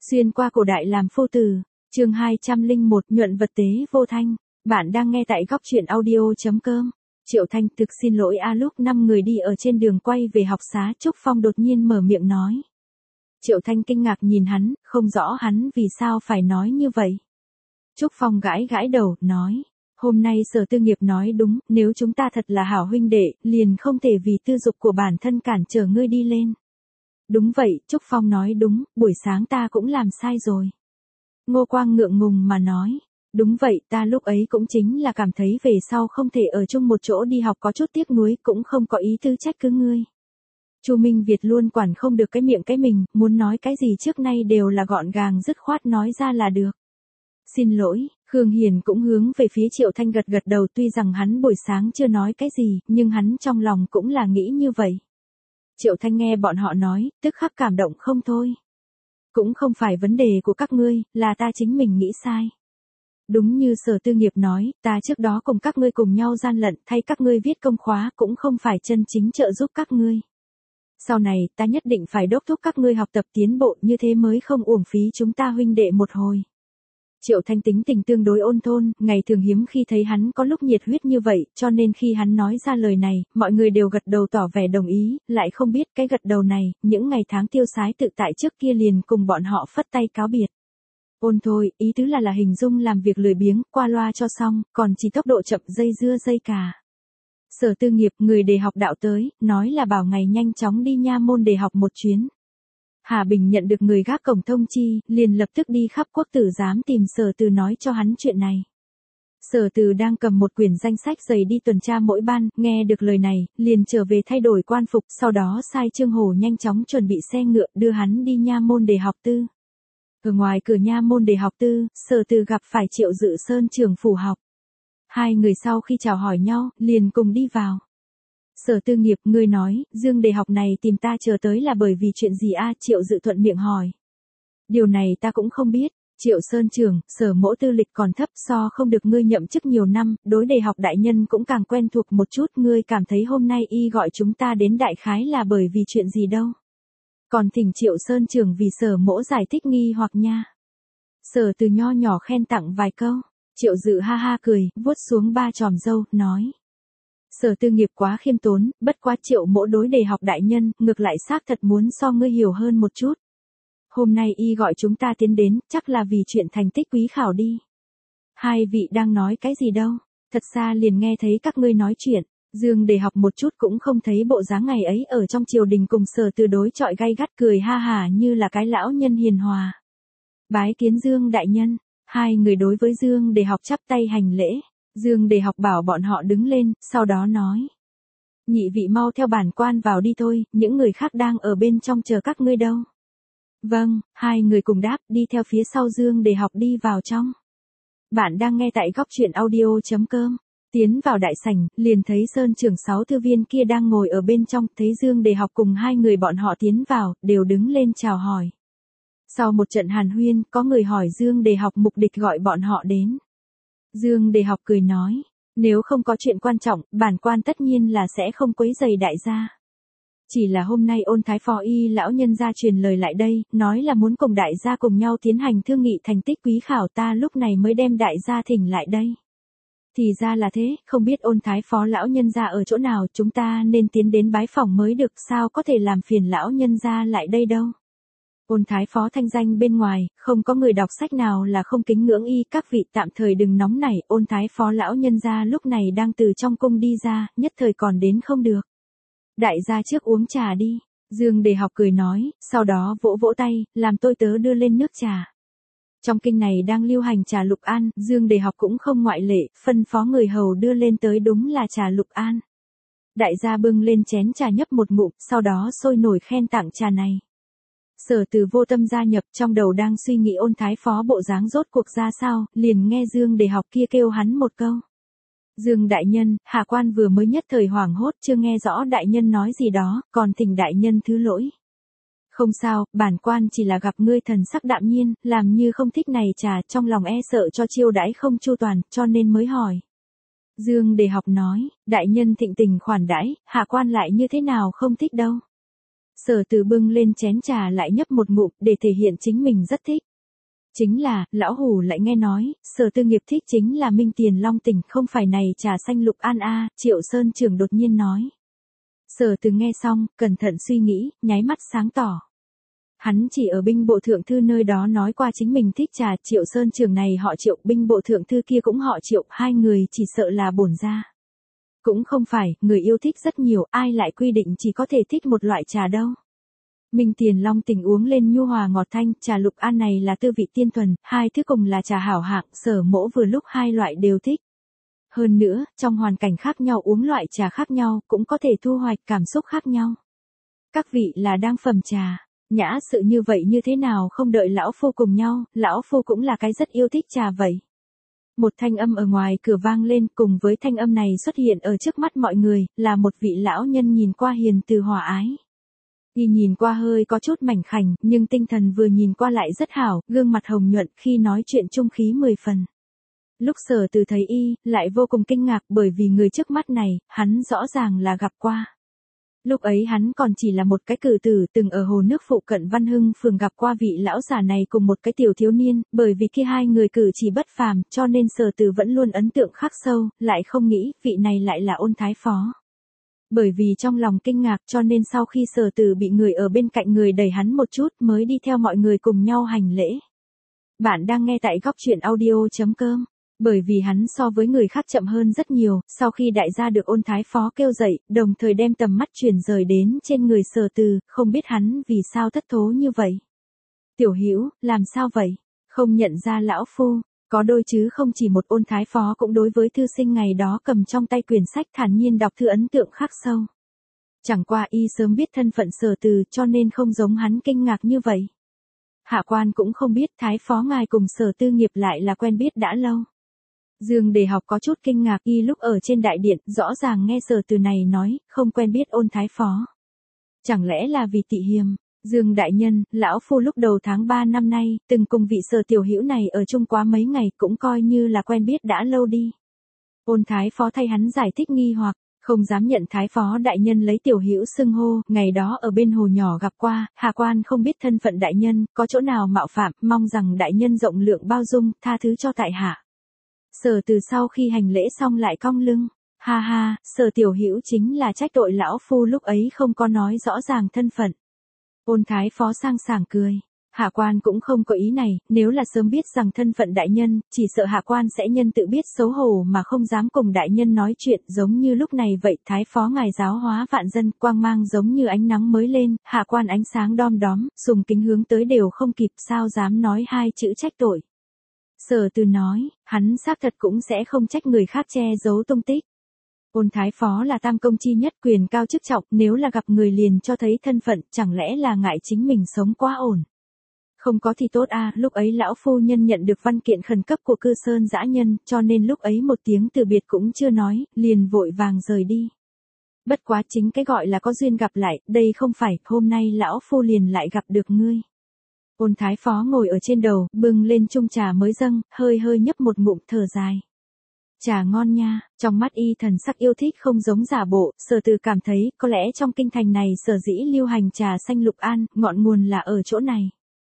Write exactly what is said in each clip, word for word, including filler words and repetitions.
Xuyên qua cổ đại làm phu tử, chương hai trăm lẻ một nhuận vật tế vô thanh. Bạn đang nghe tại góc truyện audio.com. Triệu Thanh thực xin lỗi a lúc năm người đi ở trên đường quay về học xá, Trúc Phong đột nhiên mở miệng nói. Triệu Thanh kinh ngạc nhìn hắn, không rõ hắn vì sao phải nói như vậy. Trúc Phong gãi gãi đầu, nói. Hôm nay Sở Tư Nghiệp nói đúng, nếu chúng ta thật là hảo huynh đệ, liền không thể vì tư dục của bản thân cản trở ngươi đi lên. Đúng vậy, Trúc Phong nói đúng, buổi sáng ta cũng làm sai rồi. Ngô Quang ngượng ngùng mà nói. Đúng vậy, ta lúc ấy cũng chính là cảm thấy về sau không thể ở chung một chỗ đi học có chút tiếc nuối, cũng không có ý tư trách cứ ngươi. Chu Minh Việt luôn quản không được cái miệng cái mình, muốn nói cái gì trước nay đều là gọn gàng dứt khoát nói ra là được. Xin lỗi, Khương Hiền cũng hướng về phía Triệu Thanh gật gật đầu, tuy rằng hắn buổi sáng chưa nói cái gì, nhưng hắn trong lòng cũng là nghĩ như vậy. Triệu Thanh nghe bọn họ nói, tức khắc cảm động không thôi. Cũng không phải vấn đề của các ngươi, là ta chính mình nghĩ sai. Đúng như Sở Tư Nghiệp nói, ta trước đó cùng các ngươi cùng nhau gian lận, thay các ngươi viết công khóa cũng không phải chân chính trợ giúp các ngươi. Sau này, ta nhất định phải đốc thúc các ngươi học tập tiến bộ, như thế mới không uổng phí chúng ta huynh đệ một hồi. Triệu Thanh tính tình tương đối ôn thôn, ngày thường hiếm khi thấy hắn có lúc nhiệt huyết như vậy, cho nên khi hắn nói ra lời này, mọi người đều gật đầu tỏ vẻ đồng ý, lại không biết cái gật đầu này, những ngày tháng tiêu sái tự tại trước kia liền cùng bọn họ phất tay cáo biệt. Ôn thôi, ý tứ là là hình dung làm việc lười biếng, qua loa cho xong, còn chỉ tốc độ chậm dây dưa dây cà. Sở Tư Nghiệp, người để học đạo tới, nói là bảo ngày nhanh chóng đi nha môn để học một chuyến. Hà Bình nhận được người gác cổng thông chi, liền lập tức đi khắp quốc tử giám tìm Sở Từ nói cho hắn chuyện này. Sở Từ đang cầm một quyển danh sách dày đi tuần tra mỗi ban, nghe được lời này, liền trở về thay đổi quan phục, sau đó sai Trương Hổ nhanh chóng chuẩn bị xe ngựa đưa hắn đi nha môn để học tư. Ở ngoài cửa nha môn để học tư, Sở Từ gặp phải Triệu Dự Sơn trưởng phủ học. Hai người sau khi chào hỏi nhau, liền cùng đi vào. Sở Tư Nghiệp, ngươi nói, Dương đề học này tìm ta chờ tới là bởi vì chuyện gì a? Triệu Dự thuận miệng hỏi. Điều này ta cũng không biết, Triệu Sơn trưởng, Sở mỗ tư lịch còn thấp, so không được ngươi nhậm chức nhiều năm, đối đề học đại nhân cũng càng quen thuộc một chút, ngươi cảm thấy hôm nay y gọi chúng ta đến đại khái là bởi vì chuyện gì đâu. Còn thỉnh Triệu Sơn trưởng vì Sở mỗ giải thích nghi hoặc nha. Sở Từ nho nhỏ khen tặng vài câu, Triệu Dự ha ha cười, vuốt xuống ba chòm râu, nói. Sở Tư Nghiệp quá khiêm tốn, bất quá Triệu mỗ đối đề học đại nhân, ngược lại xác thật muốn so ngươi hiểu hơn một chút. Hôm nay y gọi chúng ta tiến đến, chắc là vì chuyện thành tích quý khảo đi. Hai vị đang nói cái gì đâu, thật ra liền nghe thấy các ngươi nói chuyện, Dương đề học một chút cũng không thấy bộ dáng ngày ấy ở trong triều đình cùng Sở Từ đối chọi gay gắt, cười ha hả như là cái lão nhân hiền hòa. Bái kiến Dương đại nhân, hai người đối với Dương đề học chắp tay hành lễ. Dương đề học bảo bọn họ đứng lên, sau đó nói. Nhị vị mau theo bản quan vào đi thôi, những người khác đang ở bên trong chờ các ngươi đâu. Vâng, hai người cùng đáp, đi theo phía sau Dương đề học đi vào trong. Bạn đang nghe tại góc truyện audio.com. Tiến vào đại sảnh, liền thấy Sơn trưởng sáu thư viên kia đang ngồi ở bên trong, thấy Dương đề học cùng hai người bọn họ tiến vào, đều đứng lên chào hỏi. Sau một trận hàn huyên, có người hỏi Dương đề học mục đích gọi bọn họ đến. Dương đề học cười nói, nếu không có chuyện quan trọng, bản quan tất nhiên là sẽ không quấy rầy đại gia. Chỉ là hôm nay Ôn Thái Phó y lão nhân gia truyền lời lại đây, nói là muốn cùng đại gia cùng nhau tiến hành thương nghị thành tích quý khảo, ta lúc này mới đem đại gia thỉnh lại đây. Thì ra là thế, không biết Ôn Thái Phó lão nhân gia ở chỗ nào, chúng ta nên tiến đến bái phỏng mới được, sao có thể làm phiền lão nhân gia lại đây đâu. Ôn Thái Phó thanh danh bên ngoài, không có người đọc sách nào là không kính ngưỡng y, các vị tạm thời đừng nóng nảy, Ôn Thái Phó lão nhân gia lúc này đang từ trong cung đi ra, nhất thời còn đến không được. Đại gia trước uống trà đi, Dương đề học cười nói, sau đó vỗ vỗ tay, làm tôi tớ đưa lên nước trà. Trong kinh này đang lưu hành trà Lục An, Dương đề học cũng không ngoại lệ, phân phó người hầu đưa lên tới đúng là trà Lục An. Đại gia bưng lên chén trà nhấp một ngụm, sau đó sôi nổi khen tặng trà này. Sở Từ vô tâm gia nhập, trong đầu đang suy nghĩ Ôn Thái Phó bộ dáng rốt cuộc ra sao, liền nghe Dương đề học kia kêu hắn một câu. Dương đại nhân, hạ quan vừa mới nhất thời hoảng hốt, chưa nghe rõ đại nhân nói gì đó, còn thỉnh đại nhân thứ lỗi. Không sao, bản quan chỉ là gặp ngươi thần sắc đạm nhiên, làm như không thích này trà, trong lòng e sợ cho chiêu đãi không chu toàn, cho nên mới hỏi. Dương đề học nói, đại nhân thịnh tình khoản đãi, hạ quan lại như thế nào không thích đâu. Sở Từ bưng lên chén trà lại nhấp một ngụm để thể hiện chính mình rất thích. Chính là, lão hủ lại nghe nói, Sở Tư nghiệp thích chính là Minh Tiền Long Tỉnh, không phải này trà xanh Lục An a, Triệu Sơn Trưởng đột nhiên nói. Sở Từ nghe xong, cẩn thận suy nghĩ, nháy mắt sáng tỏ. Hắn chỉ ở binh bộ thượng thư nơi đó nói qua chính mình thích trà, Triệu Sơn Trưởng này họ Triệu, binh bộ thượng thư kia cũng họ Triệu, hai người chỉ sợ là bổn gia. Cũng không phải, người yêu thích rất nhiều, ai lại quy định chỉ có thể thích một loại trà đâu. Minh Tiền Long Tỉnh uống lên nhu hòa ngọt thanh, trà Lục An này là tư vị tiên thuần, hai thứ cùng là trà hảo hạng, Sở Mỗ vừa lúc hai loại đều thích. Hơn nữa, trong hoàn cảnh khác nhau uống loại trà khác nhau, cũng có thể thu hoạch cảm xúc khác nhau. Các vị là đang phẩm trà, nhã sự như vậy như thế nào không đợi lão phu cùng nhau, lão phu cũng là cái rất yêu thích trà vậy. Một thanh âm ở ngoài cửa vang lên, cùng với thanh âm này xuất hiện ở trước mắt mọi người, là một vị lão nhân nhìn qua hiền từ hòa ái. Y nhìn qua hơi có chút mảnh khảnh, nhưng tinh thần vừa nhìn qua lại rất hảo, gương mặt hồng nhuận khi nói chuyện trung khí mười phần. Lúc Sở Từ thấy y, lại vô cùng kinh ngạc bởi vì người trước mắt này, hắn rõ ràng là gặp qua. Lúc ấy hắn còn chỉ là một cái cử tử từng ở hồ nước phụ cận Văn Hưng phường gặp qua vị lão già này cùng một cái tiểu thiếu niên, bởi vì khi hai người cử chỉ bất phàm cho nên Sở Từ vẫn luôn ấn tượng khắc sâu, lại không nghĩ vị này lại là Ôn Thái Phó. Bởi vì trong lòng kinh ngạc cho nên sau khi Sở Từ bị người ở bên cạnh người đẩy hắn một chút mới đi theo mọi người cùng nhau hành lễ. Bạn đang nghe tại góc truyện audio chấm com. Bởi vì hắn so với người khác chậm hơn rất nhiều, sau khi đại gia được Ôn Thái Phó kêu dậy, đồng thời đem tầm mắt chuyển rời đến trên người Sở Từ, không biết hắn vì sao thất thố như vậy. Tiểu Hữu, làm sao vậy? Không nhận ra lão phu, có đôi chứ không chỉ một Ôn Thái Phó cũng đối với thư sinh ngày đó cầm trong tay quyển sách thản nhiên đọc thư ấn tượng khắc sâu. Chẳng qua y sớm biết thân phận Sở Từ cho nên không giống hắn kinh ngạc như vậy. Hạ quan cũng không biết Thái Phó ngài cùng Sở Tư nghiệp lại là quen biết đã lâu. Dương Đề Học có chút kinh ngạc y lúc ở trên đại điện, rõ ràng nghe Sở Từ này nói, không quen biết Ôn Thái Phó. Chẳng lẽ là vì tị hiềm? Dương đại nhân, lão phu lúc đầu tháng ba năm nay, từng cùng vị Sở tiểu hữu này ở chung quá mấy ngày cũng coi như là quen biết đã lâu đi. Ôn Thái Phó thay hắn giải thích nghi hoặc, không dám nhận Thái Phó đại nhân lấy tiểu hữu xưng hô, ngày đó ở bên hồ nhỏ gặp qua, hạ quan không biết thân phận đại nhân, có chỗ nào mạo phạm, mong rằng đại nhân rộng lượng bao dung, tha thứ cho tại hạ. Sở Từ sau khi hành lễ xong lại cong lưng, ha ha, Sở tiểu hữu chính là trách tội lão phu lúc ấy không có nói rõ ràng thân phận. Ôn Thái Phó sang sảng cười, hạ quan cũng không có ý này, nếu là sớm biết rằng thân phận đại nhân, chỉ sợ hạ quan sẽ nhân tự biết xấu hổ mà không dám cùng đại nhân nói chuyện giống như lúc này vậy. Thái Phó ngài giáo hóa vạn dân, quang mang giống như ánh nắng mới lên, hạ quan ánh sáng đom đóm, sùng kính hướng tới đều không kịp, sao dám nói hai chữ trách tội. Sở Từ nói, hắn xác thật cũng sẽ không trách người khác che giấu tung tích. Ôn Thái Phó là tam công chi nhất, quyền cao chức trọng, nếu là gặp người liền cho thấy thân phận, chẳng lẽ là ngại chính mình sống quá ổn. Không có thì tốt à, lúc ấy lão phu nhân nhận được văn kiện khẩn cấp của Cư Sơn dã nhân, cho nên lúc ấy một tiếng từ biệt cũng chưa nói, liền vội vàng rời đi. Bất quá chính cái gọi là có duyên gặp lại, đây không phải, hôm nay lão phu liền lại gặp được ngươi. Ôn Thái Phó ngồi ở trên đầu, bưng lên chung trà mới dâng, hơi hơi nhấp một ngụm thở dài. Trà ngon nha, trong mắt y thần sắc yêu thích không giống giả bộ, Sở Từ cảm thấy, có lẽ trong kinh thành này sở dĩ lưu hành trà xanh Lục An, ngọn nguồn là ở chỗ này.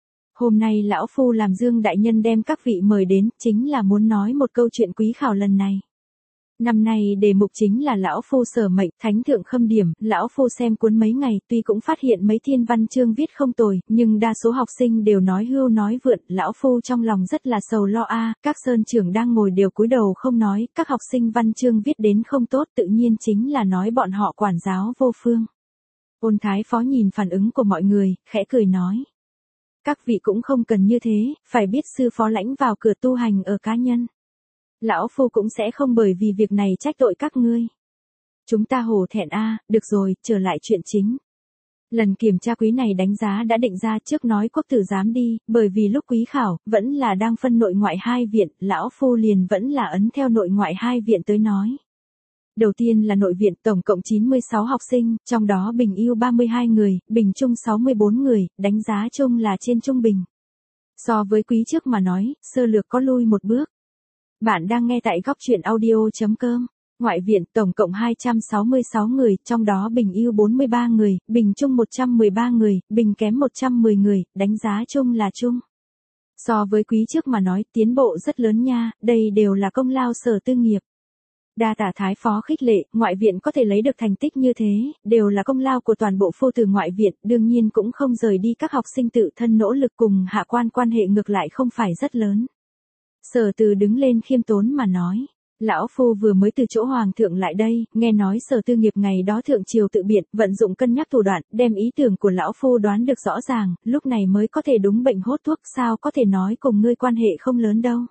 Hôm nay lão phu làm Dương đại nhân đem các vị mời đến, chính là muốn nói một câu chuyện quý khảo lần này. Năm nay đề mục chính là lão phu sở mệnh, thánh thượng khâm điểm, lão phu xem cuốn mấy ngày, tuy cũng phát hiện mấy thiên văn chương viết không tồi, nhưng đa số học sinh đều nói hưu nói vượn, lão phu trong lòng rất là sầu lo a, các sơn trưởng đang ngồi đều cúi đầu không nói, các học sinh văn chương viết đến không tốt, tự nhiên chính là nói bọn họ quản giáo vô phương. Ôn Thái Phó nhìn phản ứng của mọi người, khẽ cười nói. Các vị cũng không cần như thế, phải biết sư phó lãnh vào cửa tu hành ở cá nhân. Lão phu cũng sẽ không bởi vì việc này trách tội các ngươi. Chúng ta hổ thẹn a, được rồi, trở lại chuyện chính. Lần kiểm tra quý này đánh giá đã định ra trước nói quốc tử giám đi, bởi vì lúc quý khảo, vẫn là đang phân nội ngoại hai viện, lão phu liền vẫn là ấn theo nội ngoại hai viện tới nói. Đầu tiên là nội viện tổng cộng chín mươi sáu học sinh, trong đó bình ưu ba mươi hai người, bình trung sáu mươi bốn người, đánh giá chung là trên trung bình. So với quý trước mà nói, sơ lược có lui một bước. Bạn đang nghe tại góc truyện audio chấm com. Ngoại viện tổng cộng hai trăm sáu mươi sáu người, trong đó bình ưu bốn mươi ba người, bình trung một trăm mười ba người, bình kém một trăm mười người, đánh giá chung là chung. So với quý trước mà nói tiến bộ rất lớn nha, đây đều là công lao Sở Tư nghiệp. Đa tả Thái phó khích lệ, ngoại viện có thể lấy được thành tích như thế, đều là công lao của toàn bộ phu tử ngoại viện, đương nhiên cũng không rời đi các học sinh tự thân nỗ lực cùng hạ quan quan hệ ngược lại không phải rất lớn. Sở Từ đứng lên khiêm tốn mà nói. Lão phu vừa mới từ chỗ hoàng thượng lại đây, nghe nói Sở Tư nghiệp ngày đó thượng triều tự biện, vận dụng cân nhắc thủ đoạn, đem ý tưởng của lão phu đoán được rõ ràng, lúc này mới có thể đúng bệnh hốt thuốc, sao có thể nói cùng ngươi quan hệ không lớn đâu.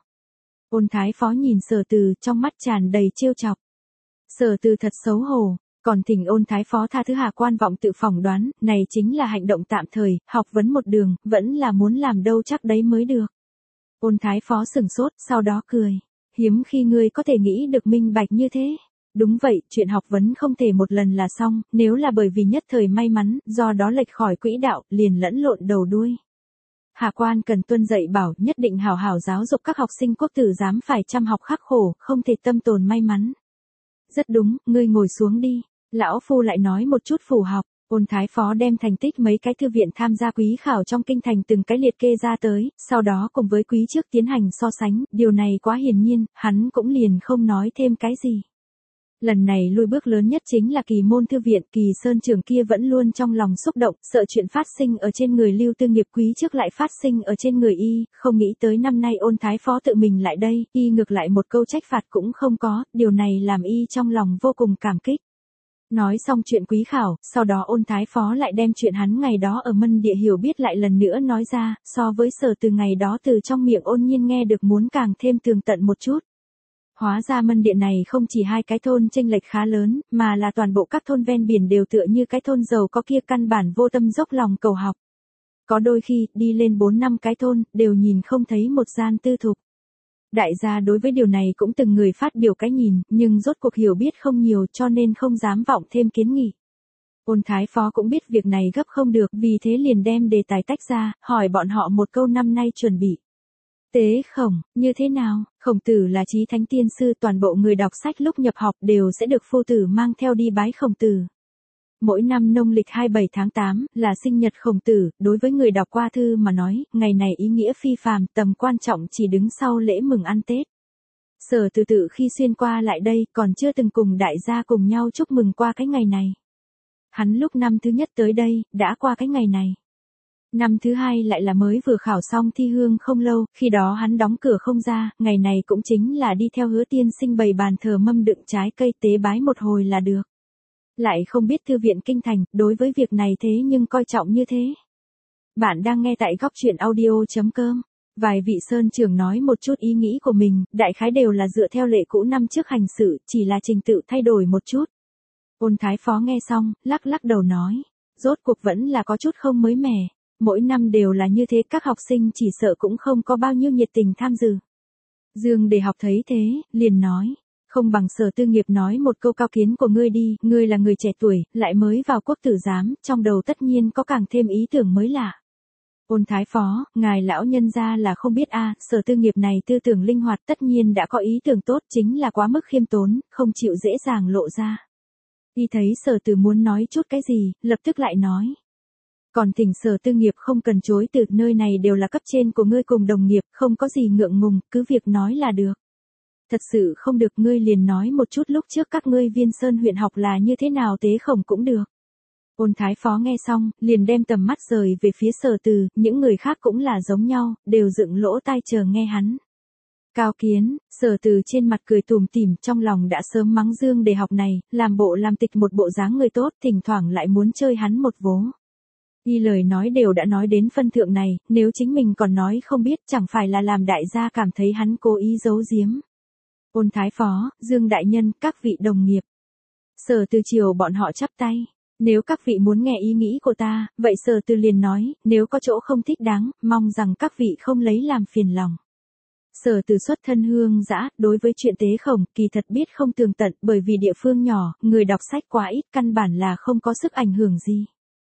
Ôn Thái phó nhìn Sở Từ, trong mắt tràn đầy trêu chọc. Sở Từ thật xấu hổ, còn thỉnh Ôn Thái phó tha thứ hạ quan vọng tự phỏng đoán, này chính là hành động tạm thời, học vấn một đường, vẫn là muốn làm đâu chắc đấy mới được. Ôn Thái phó sửng sốt, sau đó cười. Hiếm khi ngươi có thể nghĩ được minh bạch như thế. Đúng vậy, chuyện học vấn không thể một lần là xong, nếu là bởi vì nhất thời may mắn, do đó lệch khỏi quỹ đạo, liền lẫn lộn đầu đuôi. Hạ quan cần tuân dạy bảo, nhất định hảo hảo giáo dục các học sinh quốc tử giám phải chăm học khắc khổ, không thể tâm tồn may mắn. Rất đúng, ngươi ngồi xuống đi. Lão phu lại nói một chút phù học. Ôn Thái phó đem thành tích mấy cái thư viện tham gia quý khảo trong kinh thành từng cái liệt kê ra tới, sau đó cùng với quý trước tiến hành so sánh, điều này quá hiển nhiên, hắn cũng liền không nói thêm cái gì. Lần này lui bước lớn nhất chính là Kỳ môn thư viện, Kỳ Sơn trưởng kia vẫn luôn trong lòng xúc động, sợ chuyện phát sinh ở trên người Lưu Tư nghiệp quý trước lại phát sinh ở trên người y, không nghĩ tới năm nay Ôn Thái phó tự mình lại đây, y ngược lại một câu trách phạt cũng không có, điều này làm y trong lòng vô cùng cảm kích. Nói xong chuyện quý khảo, sau đó Ôn Thái phó lại đem chuyện hắn ngày đó ở Mân Địa hiểu biết lại lần nữa nói ra, so với Sở Từ ngày đó từ trong miệng Ôn Nhiên nghe được muốn càng thêm tường tận một chút. Hóa ra Mân Địa này không chỉ hai cái thôn chênh lệch khá lớn, mà là toàn bộ các thôn ven biển đều tựa như cái thôn giàu có kia căn bản vô tâm dốc lòng cầu học. Có đôi khi, đi lên bốn năm cái thôn, đều nhìn không thấy một gian tư thục. Đại gia đối với điều này cũng từng người phát biểu cái nhìn, nhưng rốt cuộc hiểu biết không nhiều cho nên không dám vọng thêm kiến nghị. Ôn Thái phó cũng biết việc này gấp không được, vì thế liền đem đề tài tách ra, hỏi bọn họ một câu năm nay chuẩn bị. Tế Khổng, như thế nào? Khổng Tử là chí thánh tiên sư, toàn bộ người đọc sách lúc nhập học đều sẽ được phu tử mang theo đi bái Khổng Tử. Mỗi năm nông lịch hai mươi bảy tháng tám là sinh nhật Khổng Tử, đối với người đọc qua thư mà nói, ngày này ý nghĩa phi phàm, tầm quan trọng chỉ đứng sau lễ mừng ăn Tết. Sở Từ tự khi xuyên qua lại đây, còn chưa từng cùng đại gia cùng nhau chúc mừng qua cái ngày này. Hắn lúc năm thứ nhất tới đây, đã qua cái ngày này. Năm thứ hai lại là mới vừa khảo xong thi hương không lâu, khi đó hắn đóng cửa không ra, ngày này cũng chính là đi theo Hứa tiên sinh bày bàn thờ mâm đựng trái cây tế bái một hồi là được. Lại không biết thư viện kinh thành, đối với việc này thế nhưng coi trọng như thế. Bạn đang nghe tại góc truyện audio chấm com. Vài vị sơn trưởng nói một chút ý nghĩ của mình, đại khái đều là dựa theo lệ cũ năm trước hành sự, chỉ là trình tự thay đổi một chút. Ôn Thái phó nghe xong, lắc lắc đầu nói, rốt cuộc vẫn là có chút không mới mẻ. Mỗi năm đều là như thế, các học sinh chỉ sợ cũng không có bao nhiêu nhiệt tình tham dự. Dương Đề Học thấy thế, liền nói, không bằng Sở Tư nghiệp nói một câu cao kiến của ngươi đi, ngươi là người trẻ tuổi, lại mới vào quốc tử giám, trong đầu tất nhiên có càng thêm ý tưởng mới lạ. Ôn Thái phó, ngài lão nhân gia là không biết a, Sở Tư nghiệp này tư tưởng linh hoạt tất nhiên đã có ý tưởng tốt, chính là quá mức khiêm tốn, không chịu dễ dàng lộ ra. Y thấy Sở Từ muốn nói chút cái gì, lập tức lại nói. Còn thỉnh Sở Tư nghiệp không cần chối từ, nơi này đều là cấp trên của ngươi cùng đồng nghiệp, không có gì ngượng ngùng, cứ việc nói là được. Thật sự không được ngươi liền nói một chút lúc trước các ngươi Viên Sơn huyện học là như thế nào Tế Khổng cũng được. Ôn Thái phó nghe xong, liền đem tầm mắt rời về phía Sở Từ, những người khác cũng là giống nhau, đều dựng lỗ tai chờ nghe hắn. Cao kiến, Sở Từ trên mặt cười tủm tỉm, trong lòng đã sớm mắng Dương Đề Học này, làm bộ làm tịch một bộ dáng người tốt, thỉnh thoảng lại muốn chơi hắn một vố. Y lời nói đều đã nói đến phân thượng này, nếu chính mình còn nói không biết chẳng phải là làm đại gia cảm thấy hắn cố ý giấu giếm. Ôn Thái phó, Dương đại nhân, các vị đồng nghiệp. Sở Từ chiều bọn họ chắp tay. Nếu các vị muốn nghe ý nghĩ của ta, vậy Sở Từ liền nói, nếu có chỗ không thích đáng, mong rằng các vị không lấy làm phiền lòng. Sở Từ xuất thân hương dã, đối với chuyện Tế Khổng, kỳ thật biết không tường tận, bởi vì địa phương nhỏ, người đọc sách quá ít, căn bản là không có sức ảnh hưởng gì.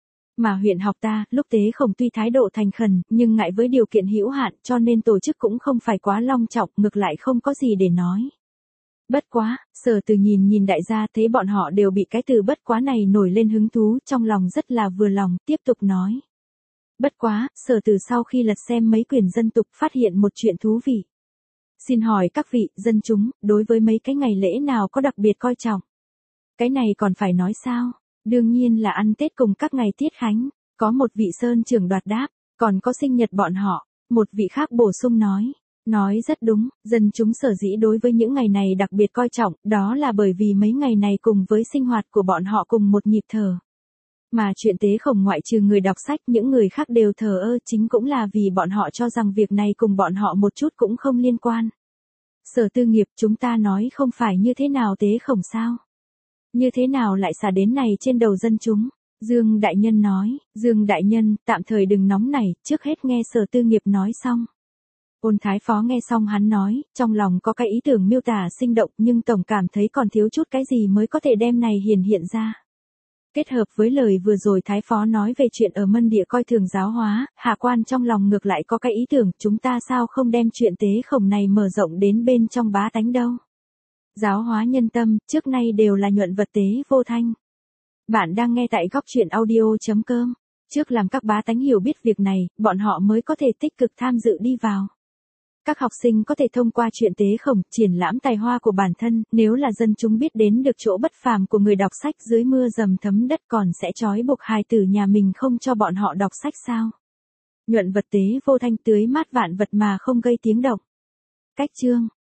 Mà huyện học ta, lúc Tế Khổng tuy thái độ thành khẩn, nhưng ngại với điều kiện hữu hạn, cho nên tổ chức cũng không phải quá long trọng, ngược lại không có gì để nói. Bất quá, Sở Từ nhìn nhìn đại gia thấy bọn họ đều bị cái từ bất quá này nổi lên hứng thú, trong lòng rất là vừa lòng, tiếp tục nói. Bất quá, Sở Từ sau khi lật xem mấy quyển dân tục phát hiện một chuyện thú vị. Xin hỏi các vị, dân chúng, đối với mấy cái ngày lễ nào có đặc biệt coi trọng? Cái này còn phải nói sao? Đương nhiên là ăn Tết cùng các ngày tiết khánh. Có một vị sơn trưởng đoạt đáp, còn có sinh nhật bọn họ. Một vị khác bổ sung nói. Nói rất đúng, dân chúng sở dĩ đối với những ngày này đặc biệt coi trọng, đó là bởi vì mấy ngày này cùng với sinh hoạt của bọn họ cùng một nhịp thở. Mà chuyện tế khổng ngoại trừ người đọc sách, những người khác đều thờ ơ, chính cũng là vì bọn họ cho rằng việc này cùng bọn họ một chút cũng không liên quan. Sở Tư Nghiệp, chúng ta nói không phải như thế nào tế khổng sao? Như thế nào lại xả đến này trên đầu dân chúng? Dương Đại Nhân nói, Dương Đại Nhân, tạm thời đừng nóng nảy, trước hết nghe Sở Tư Nghiệp nói xong. Ôn Thái Phó nghe xong hắn nói, trong lòng có cái ý tưởng miêu tả sinh động nhưng tổng cảm thấy còn thiếu chút cái gì mới có thể đem này hiển hiện ra. Kết hợp với lời vừa rồi Thái Phó nói về chuyện ở Mân Địa coi thường giáo hóa, Hạ Quan trong lòng ngược lại có cái ý tưởng, chúng ta sao không đem chuyện tế khổng này mở rộng đến bên trong bá tánh đâu. Giáo hóa nhân tâm, trước nay đều là nhuận vật tế vô thanh. Bạn đang nghe tại góc truyện audio chấm com. Trước làm các bá tánh hiểu biết việc này, bọn họ mới có thể tích cực tham dự đi vào. Các học sinh có thể thông qua chuyện tế khổng, triển lãm tài hoa của bản thân, nếu là dân chúng biết đến được chỗ bất phàm của người đọc sách dưới mưa dầm thấm đất còn sẽ trói buộc hài tử nhà mình không cho bọn họ đọc sách sao. Nhuận vật tế vô thanh tưới mát vạn vật mà không gây tiếng động. Cách chương